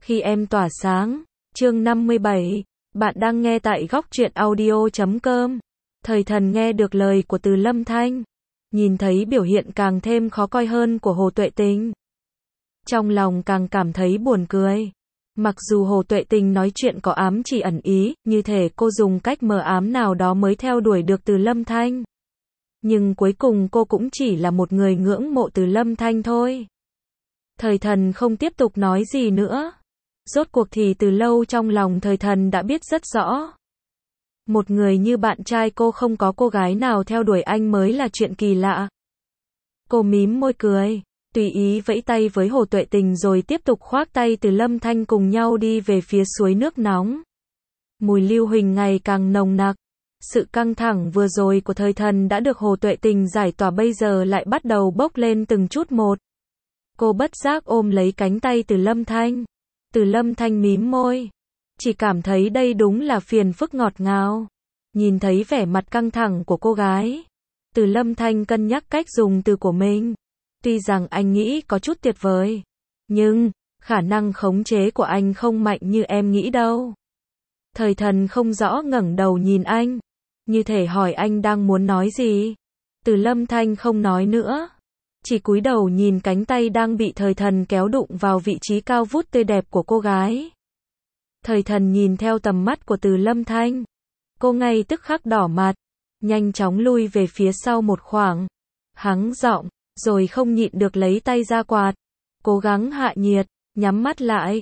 Khi em tỏa sáng, chương 57, bạn đang nghe tại góc truyện audio.com. Thời thần nghe được lời của Từ Lâm Thanh, nhìn thấy biểu hiện càng thêm khó coi hơn của Hồ Tuệ Tình. Trong lòng càng cảm thấy buồn cười. Mặc dù Hồ Tuệ Tình nói chuyện có ám chỉ ẩn ý, như thể cô dùng cách mờ ám nào đó mới theo đuổi được Từ Lâm Thanh. Nhưng cuối cùng cô cũng chỉ là một người ngưỡng mộ Từ Lâm Thanh thôi. Thời thần không tiếp tục nói gì nữa. Rốt cuộc thì từ lâu trong lòng thời thần đã biết rất rõ. Một người như bạn trai cô không có cô gái nào theo đuổi anh mới là chuyện kỳ lạ. Cô mím môi cười, tùy ý vẫy tay với Hồ Tuệ Tình rồi tiếp tục khoác tay Từ Lâm Thanh cùng nhau đi về phía suối nước nóng. Mùi lưu huỳnh ngày càng nồng nặc. Sự căng thẳng vừa rồi của thời thần đã được Hồ Tuệ Tình giải tỏa, bây giờ lại bắt đầu bốc lên từng chút một. Cô bất giác ôm lấy cánh tay Từ Lâm Thanh. Từ Lâm Thanh mím môi. Chỉ cảm thấy đây đúng là phiền phức ngọt ngào. Nhìn thấy vẻ mặt căng thẳng của cô gái, Từ Lâm Thanh cân nhắc cách dùng từ của mình. Tuy rằng anh nghĩ có chút tuyệt vời, nhưng khả năng khống chế của anh không mạnh như em nghĩ đâu. Thời thần không rõ ngẩng đầu nhìn anh, như thể hỏi anh đang muốn nói gì. Từ Lâm Thanh không nói nữa, chỉ cúi đầu nhìn cánh tay đang bị thời thần kéo đụng vào vị trí cao vút tươi đẹp của cô gái. Thời thần nhìn theo tầm mắt của Từ Lâm Thanh, cô ngay tức khắc đỏ mặt, nhanh chóng lui về phía sau một khoảng, hắng giọng, rồi không nhịn được lấy tay ra quạt, cố gắng hạ nhiệt, nhắm mắt lại,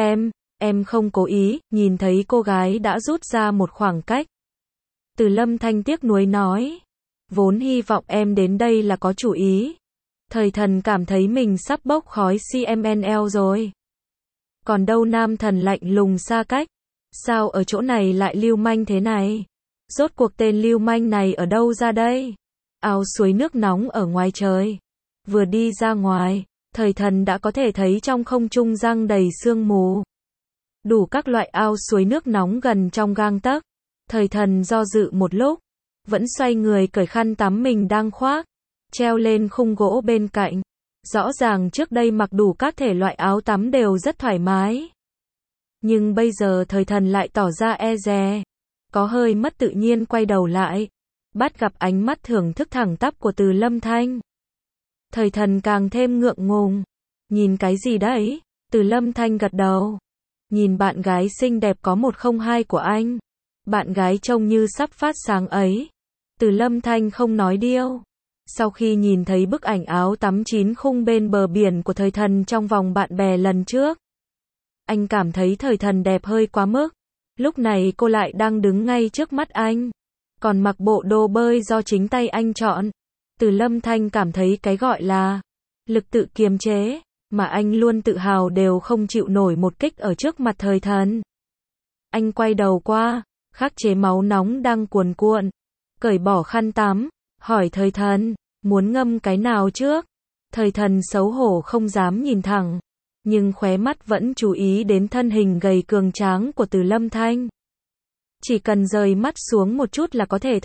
em không cố ý. Nhìn thấy cô gái đã rút ra một khoảng cách, Từ Lâm Thanh tiếc nuối nói, vốn hy vọng em đến đây là có chủ ý. Thời thần cảm thấy mình sắp bốc khói CMNL rồi. Còn đâu nam thần lạnh lùng xa cách, sao ở chỗ này lại lưu manh thế này? Rốt cuộc tên lưu manh này ở đâu ra đây? Ao suối nước nóng ở ngoài trời. Vừa đi ra ngoài, thời thần đã có thể thấy trong không trung giăng đầy sương mù. Đủ các loại ao suối nước nóng gần trong gang tấc. Thời thần do dự một lúc, vẫn xoay người cởi khăn tắm mình đang khoác, treo lên khung gỗ bên cạnh. Rõ ràng trước đây mặc đủ các thể loại áo tắm đều rất thoải mái. Nhưng bây giờ thời thần lại tỏ ra e dè. Có hơi mất tự nhiên quay đầu lại, bắt gặp ánh mắt thưởng thức thẳng tắp của Từ Lâm Thanh. Thời thần càng thêm ngượng ngùng. Nhìn cái gì đấy? Từ Lâm Thanh gật đầu. Nhìn bạn gái xinh đẹp có 102 của anh. Bạn gái trông như sắp phát sáng ấy. Từ Lâm Thanh không nói điêu. Sau khi nhìn thấy bức ảnh áo tắm 9 khung bên bờ biển của thời thần trong vòng bạn bè lần trước, anh cảm thấy thời thần đẹp hơi quá mức. Lúc này cô lại đang đứng ngay trước mắt anh, còn mặc bộ đồ bơi do chính tay anh chọn. Từ Lâm Thanh cảm thấy cái gọi là lực tự kiềm chế mà anh luôn tự hào đều không chịu nổi một kích ở trước mặt thời thần. Anh quay đầu qua, khắc chế máu nóng đang cuồn cuộn, cởi bỏ khăn tắm, hỏi thời thần, muốn ngâm cái nào trước? Thời thần xấu hổ không dám nhìn thẳng, nhưng khóe mắt vẫn chú ý đến thân hình gầy cường tráng của Từ Lâm Thanh. Chỉ cần rời mắt xuống một chút là có thể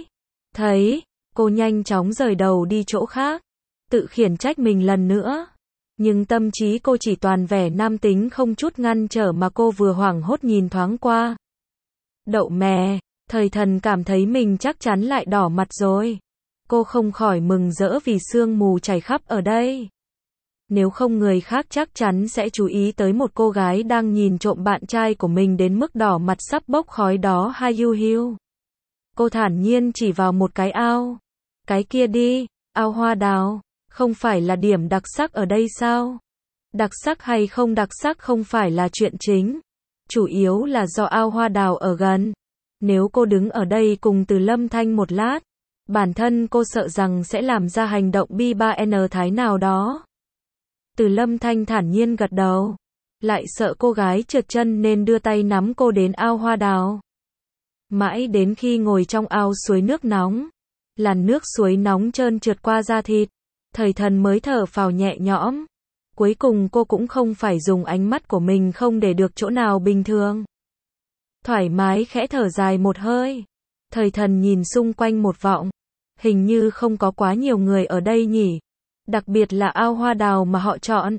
thấy, cô nhanh chóng rời đầu đi chỗ khác, tự khiển trách mình lần nữa. Nhưng tâm trí cô chỉ toàn vẻ nam tính không chút ngăn trở mà cô vừa hoảng hốt nhìn thoáng qua. Đậu mè, thời thần cảm thấy mình chắc chắn lại đỏ mặt rồi. Cô không khỏi mừng rỡ vì sương mù chảy khắp ở đây. Nếu không người khác chắc chắn sẽ chú ý tới một cô gái đang nhìn trộm bạn trai của mình đến mức đỏ mặt sắp bốc khói đó ha hiu hiu. Cô thản nhiên chỉ vào một cái ao. Cái kia đi, ao hoa đào, không phải là điểm đặc sắc ở đây sao? Đặc sắc hay không đặc sắc không phải là chuyện chính. Chủ yếu là do ao hoa đào ở gần. Nếu cô đứng ở đây cùng Từ Lâm Thanh một lát, bản thân cô sợ rằng sẽ làm ra hành động bi ba n thái nào đó. Từ Lâm Thanh thản nhiên gật đầu, lại sợ cô gái trượt chân nên đưa tay nắm cô đến ao hoa đào. Mãi đến khi ngồi trong ao suối nước nóng, làn nước suối nóng trơn trượt qua da thịt, thời thần mới thở phào nhẹ nhõm. Cuối cùng cô cũng không phải dùng ánh mắt của mình không để được chỗ nào bình thường. Thoải mái khẽ thở dài một hơi. Thời thần nhìn xung quanh một vọng. Hình như không có quá nhiều người ở đây nhỉ. Đặc biệt là ao hoa đào mà họ chọn.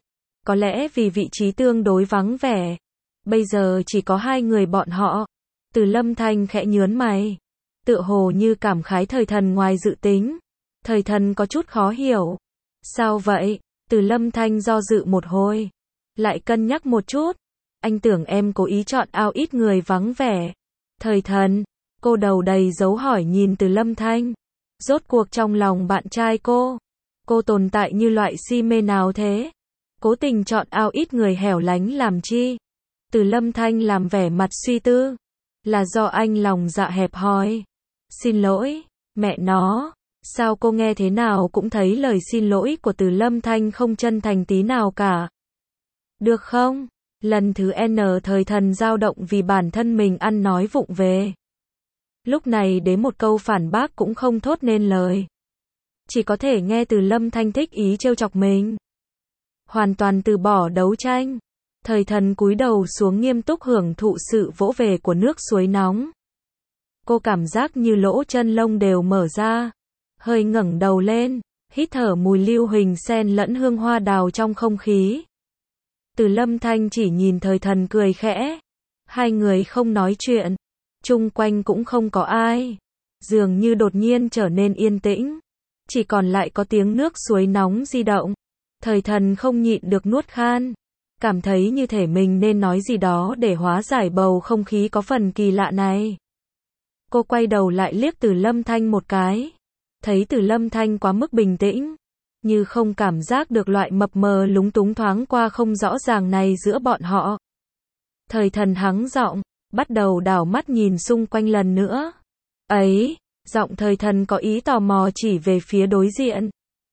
Có lẽ vì vị trí tương đối vắng vẻ. Bây giờ chỉ có hai người bọn họ. Từ Lâm Thanh khẽ nhớn mày. Tựa hồ như cảm khái Thời Thần ngoài dự tính. Thời Thần có chút khó hiểu. Sao vậy? Từ Lâm Thanh do dự một hồi. Lại cân nhắc một chút. Anh tưởng em cố ý chọn ao ít người vắng vẻ. Thời Thần, cô đầu đầy dấu hỏi nhìn Từ Lâm Thanh. Rốt cuộc trong lòng bạn trai cô tồn tại như loại si mê nào thế? Cố tình chọn ao ít người hẻo lánh làm chi? Từ Lâm Thanh làm vẻ mặt suy tư. Là do anh lòng dạ hẹp hòi. Xin lỗi, mẹ nó. Sao cô nghe thế nào cũng thấy lời xin lỗi của Từ Lâm Thanh không chân thành tí nào cả. Được không? Lần thứ N Thời Thần dao động vì bản thân mình ăn nói vụng về. Lúc này đến một câu phản bác cũng không thốt nên lời. Chỉ có thể nghe Từ Lâm Thanh thích ý trêu chọc mình. Hoàn toàn từ bỏ đấu tranh. Thời Thần cúi đầu xuống nghiêm túc hưởng thụ sự vỗ về của nước suối nóng. Cô cảm giác như lỗ chân lông đều mở ra. Hơi ngẩng đầu lên, hít thở mùi lưu huỳnh sen lẫn hương hoa đào trong không khí. Từ Lâm Thanh chỉ nhìn Thời Thần cười khẽ. Hai người không nói chuyện. Chung quanh cũng không có ai. Dường như đột nhiên trở nên yên tĩnh. Chỉ còn lại có tiếng nước suối nóng di động. Thời Thần không nhịn được nuốt khan. Cảm thấy như thể mình nên nói gì đó để hóa giải bầu không khí có phần kỳ lạ này. Cô quay đầu lại liếc Từ Lâm Thanh một cái. Thấy Từ Lâm Thanh quá mức bình tĩnh. Như không cảm giác được loại mập mờ lúng túng thoáng qua không rõ ràng này giữa bọn họ. Thời Thần hắng giọng, bắt đầu đảo mắt nhìn xung quanh lần nữa. Ấy, giọng Thời Thần có ý tò mò chỉ về phía đối diện.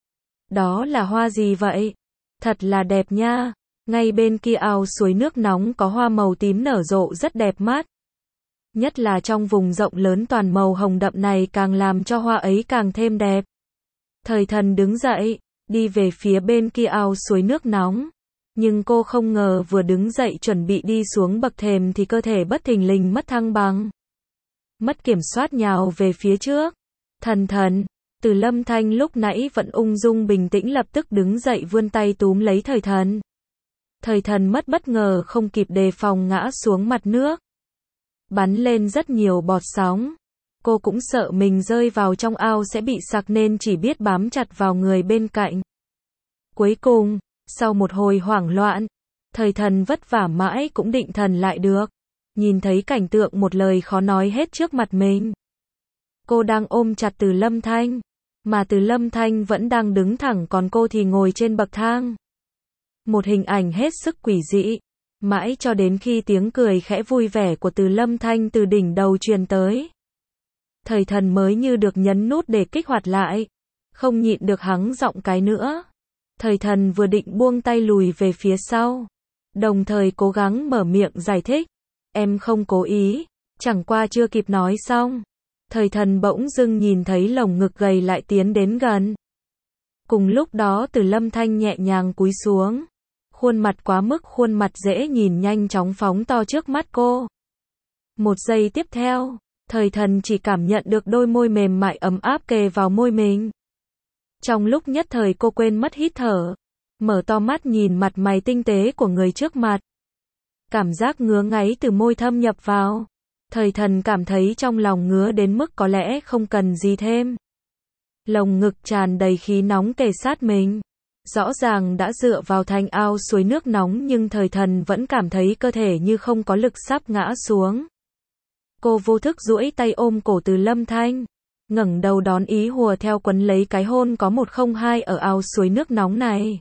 Đó là hoa gì vậy? Thật là đẹp nha. Ngay bên kia ao suối nước nóng có hoa màu tím nở rộ rất đẹp mắt. Nhất là trong vùng rộng lớn toàn màu hồng đậm này càng làm cho hoa ấy càng thêm đẹp. Thời Thần đứng dậy, đi về phía bên kia ao suối nước nóng. Nhưng cô không ngờ vừa đứng dậy chuẩn bị đi xuống bậc thềm thì cơ thể bất thình lình mất thăng bằng. Mất kiểm soát nhào về phía trước. Thần, Từ Lâm Thanh lúc nãy vẫn ung dung bình tĩnh lập tức đứng dậy vươn tay túm lấy Thời Thần. Thời Thần mất bất ngờ không kịp đề phòng ngã xuống mặt nước. Bắn lên rất nhiều bọt sóng. Cô cũng sợ mình rơi vào trong ao sẽ bị sặc nên chỉ biết bám chặt vào người bên cạnh. Cuối cùng, sau một hồi hoảng loạn, Thời Thần vất vả mãi cũng định thần lại được. Nhìn thấy cảnh tượng một lời khó nói hết trước mặt mình. Cô đang ôm chặt Từ Lâm Thanh, mà Từ Lâm Thanh vẫn đang đứng thẳng còn cô thì ngồi trên bậc thang. Một hình ảnh hết sức quỷ dị. Mãi cho đến khi tiếng cười khẽ vui vẻ của Từ Lâm Thanh từ đỉnh đầu truyền tới. Thời Thần mới như được nhấn nút để kích hoạt lại. Không nhịn được hắng giọng cái nữa. Thời Thần vừa định buông tay lùi về phía sau. Đồng thời cố gắng mở miệng giải thích. Em không cố ý. Chẳng qua chưa kịp nói xong. Thời Thần bỗng dưng nhìn thấy lồng ngực gầy lại tiến đến gần. Cùng lúc đó Từ Lâm Thanh nhẹ nhàng cúi xuống. Khuôn mặt quá mức khuôn mặt dễ nhìn nhanh chóng phóng to trước mắt cô. Một giây tiếp theo, Thời Thần chỉ cảm nhận được đôi môi mềm mại ấm áp kề vào môi mình. Trong lúc nhất thời cô quên mất hít thở, mở to mắt nhìn mặt mày tinh tế của người trước mặt. Cảm giác ngứa ngáy từ môi thâm nhập vào. Thời Thần cảm thấy trong lòng ngứa đến mức có lẽ không cần gì thêm. Lồng ngực tràn đầy khí nóng kề sát mình. Rõ ràng đã dựa vào thành ao suối nước nóng nhưng Thời Thần vẫn cảm thấy cơ thể như không có lực sắp ngã xuống. Cô vô thức duỗi tay ôm cổ Từ Lâm Thanh, ngẩng đầu đón ý hùa theo quấn lấy cái hôn có 102 ở ao suối nước nóng này.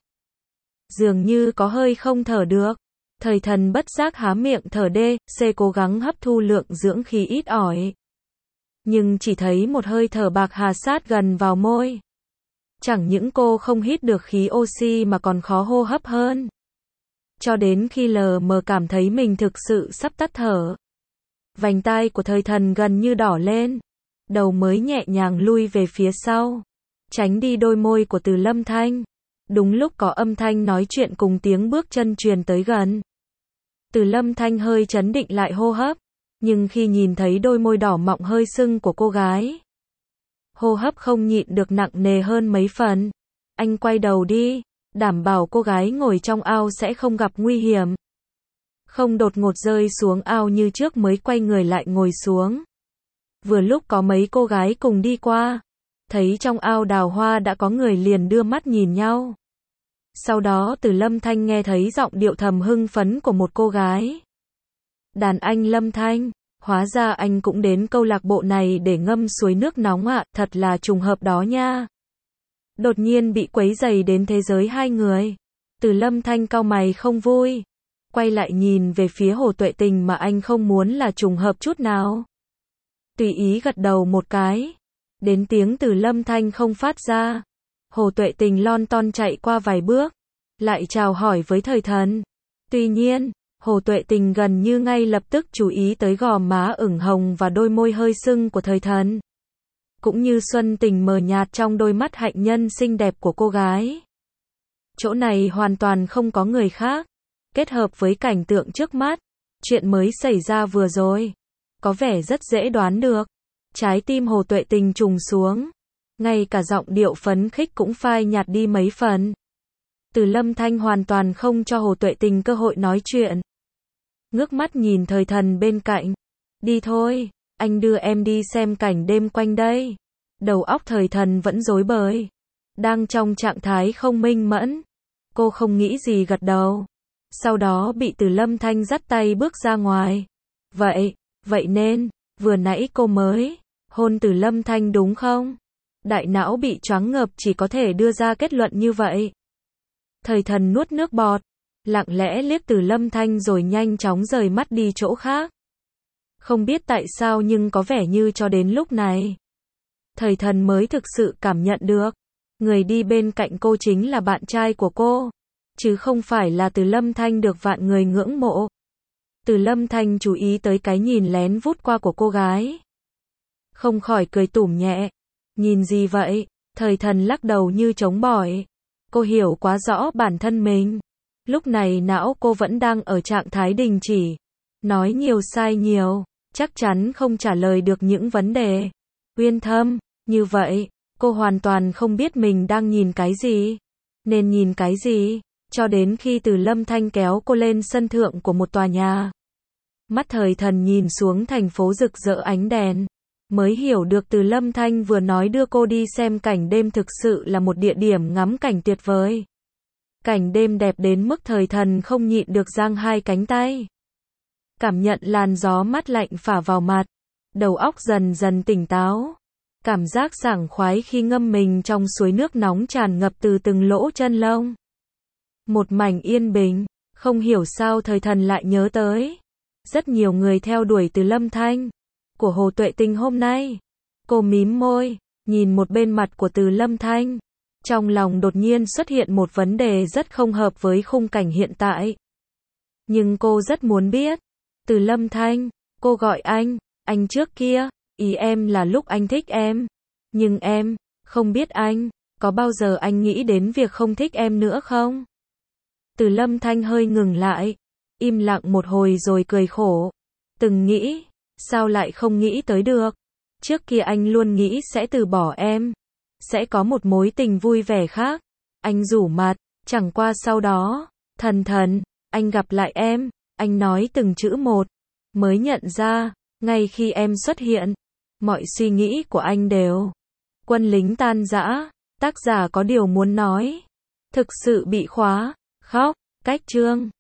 Dường như có hơi không thở được. Thời Thần bất giác há miệng thở cố gắng hấp thu lượng dưỡng khí ít ỏi. Nhưng chỉ thấy một hơi thở bạc hà sát gần vào môi. Chẳng những cô không hít được khí oxy mà còn khó hô hấp hơn. Cho đến khi lờ mờ cảm thấy mình thực sự sắp tắt thở. Vành tai của Thời Thần gần như đỏ lên. Đầu mới nhẹ nhàng lui về phía sau. Tránh đi đôi môi của Từ Lâm Thanh. Đúng lúc có âm thanh nói chuyện cùng tiếng bước chân truyền tới gần. Từ Lâm Thanh hơi chấn định lại hô hấp. Nhưng khi nhìn thấy đôi môi đỏ mọng hơi sưng của cô gái, hô hấp không nhịn được nặng nề hơn mấy phần. Anh quay đầu đi. đảm bảo cô gái ngồi trong ao sẽ không gặp nguy hiểm. Không đột ngột rơi xuống ao như trước mới quay người lại ngồi xuống. Vừa lúc có mấy cô gái cùng đi qua, thấy trong ao đào hoa đã có người liền đưa mắt nhìn nhau. Sau đó Từ Lâm Thanh nghe thấy giọng điệu thầm hưng phấn của một cô gái. Đàn anh Lâm Thanh, hóa ra anh cũng đến câu lạc bộ này để ngâm suối nước nóng ạ, thật là trùng hợp đó nha. Đột nhiên bị quấy rầy đến thế giới hai người. Từ Lâm Thanh cau mày không vui. Quay lại nhìn về phía Hồ Tuệ Tình mà anh không muốn là trùng hợp chút nào. Tùy ý gật đầu một cái. Đến tiếng Từ Lâm Thanh không phát ra. Hồ Tuệ Tình lon ton chạy qua vài bước. Lại chào hỏi với Thời Thần. Tuy nhiên, Hồ Tuệ Tình gần như ngay lập tức chú ý tới gò má ửng hồng và đôi môi hơi sưng của Thời Thần. Cũng như xuân tình mờ nhạt trong đôi mắt hạnh nhân xinh đẹp của cô gái. Chỗ này hoàn toàn không có người khác. Kết hợp với cảnh tượng trước mắt, chuyện mới xảy ra vừa rồi, có vẻ rất dễ đoán được. Trái tim Hồ Tuệ Tình trùng xuống. Ngay cả giọng điệu phấn khích cũng phai nhạt đi mấy phần. Từ Lâm Thanh hoàn toàn không cho Hồ Tuệ Tình cơ hội nói chuyện. Ngước mắt nhìn Thời Thần bên cạnh. Đi thôi, anh đưa em đi xem cảnh đêm quanh đây. Đầu óc Thời Thần vẫn rối bời. Đang trong trạng thái không minh mẫn. Cô không nghĩ gì gật đầu. Sau đó bị Từ Lâm Thanh dắt tay bước ra ngoài. Vậy nên, vừa nãy cô mới hôn Từ Lâm Thanh đúng không? Đại não bị choáng ngợp chỉ có thể đưa ra kết luận như vậy. Thời Thần nuốt nước bọt, lặng lẽ liếc Từ Lâm Thanh rồi nhanh chóng rời mắt đi chỗ khác. Không biết tại sao nhưng có vẻ như cho đến lúc này, Thời Thần mới thực sự cảm nhận được, người đi bên cạnh cô chính là bạn trai của cô, chứ không phải là Từ Lâm Thanh được vạn người ngưỡng mộ. Từ Lâm Thanh chú ý tới cái nhìn lén vút qua của cô gái. Không khỏi cười tủm nhẹ. Nhìn gì vậy? Thời Thần lắc đầu như chống bỏi. Cô hiểu quá rõ bản thân mình. Lúc này não cô vẫn đang ở trạng thái đình chỉ. Nói nhiều sai nhiều, chắc chắn không trả lời được những vấn đề. Uyên Thâm, như vậy, cô hoàn toàn không biết mình đang nhìn cái gì. Nên nhìn cái gì, cho đến khi Từ Lâm Thanh kéo cô lên sân thượng của một tòa nhà. Mắt Thời Thần nhìn xuống thành phố rực rỡ ánh đèn. Mới hiểu được Từ Lâm Thanh vừa nói đưa cô đi xem cảnh đêm thực sự là một địa điểm ngắm cảnh tuyệt vời. Cảnh đêm đẹp đến mức Thời Thần không nhịn được giang hai cánh tay. Cảm nhận làn gió mát lạnh phả vào mặt. Đầu óc dần dần tỉnh táo. Cảm giác sảng khoái khi ngâm mình trong suối nước nóng tràn ngập từ từng lỗ chân lông. Một mảnh yên bình, không hiểu sao Thời Thần lại nhớ tới. Rất nhiều người theo đuổi Từ Lâm Thanh. Của Hồ Tuệ Tình hôm nay. Cô mím môi, nhìn một bên mặt của Từ Lâm Thanh. Trong lòng đột nhiên xuất hiện một vấn đề rất không hợp với khung cảnh hiện tại. Nhưng cô rất muốn biết. Từ Lâm Thanh, cô gọi anh trước kia, ý em là lúc anh thích em. Nhưng em, không biết anh, có bao giờ anh nghĩ đến việc không thích em nữa không? Từ Lâm Thanh hơi ngừng lại, im lặng một hồi rồi cười khổ. Từng nghĩ, sao lại không nghĩ tới được? Trước kia anh luôn nghĩ sẽ từ bỏ em. Sẽ có một mối tình vui vẻ khác. Anh rủ mặt, chẳng qua sau đó, Thần, anh gặp lại em, anh nói từng chữ một. Mới nhận ra, ngay khi em xuất hiện, mọi suy nghĩ của anh đều quân lính tan rã. Tác giả có điều muốn nói. Thực sự bị khóa, khóc, cách chương.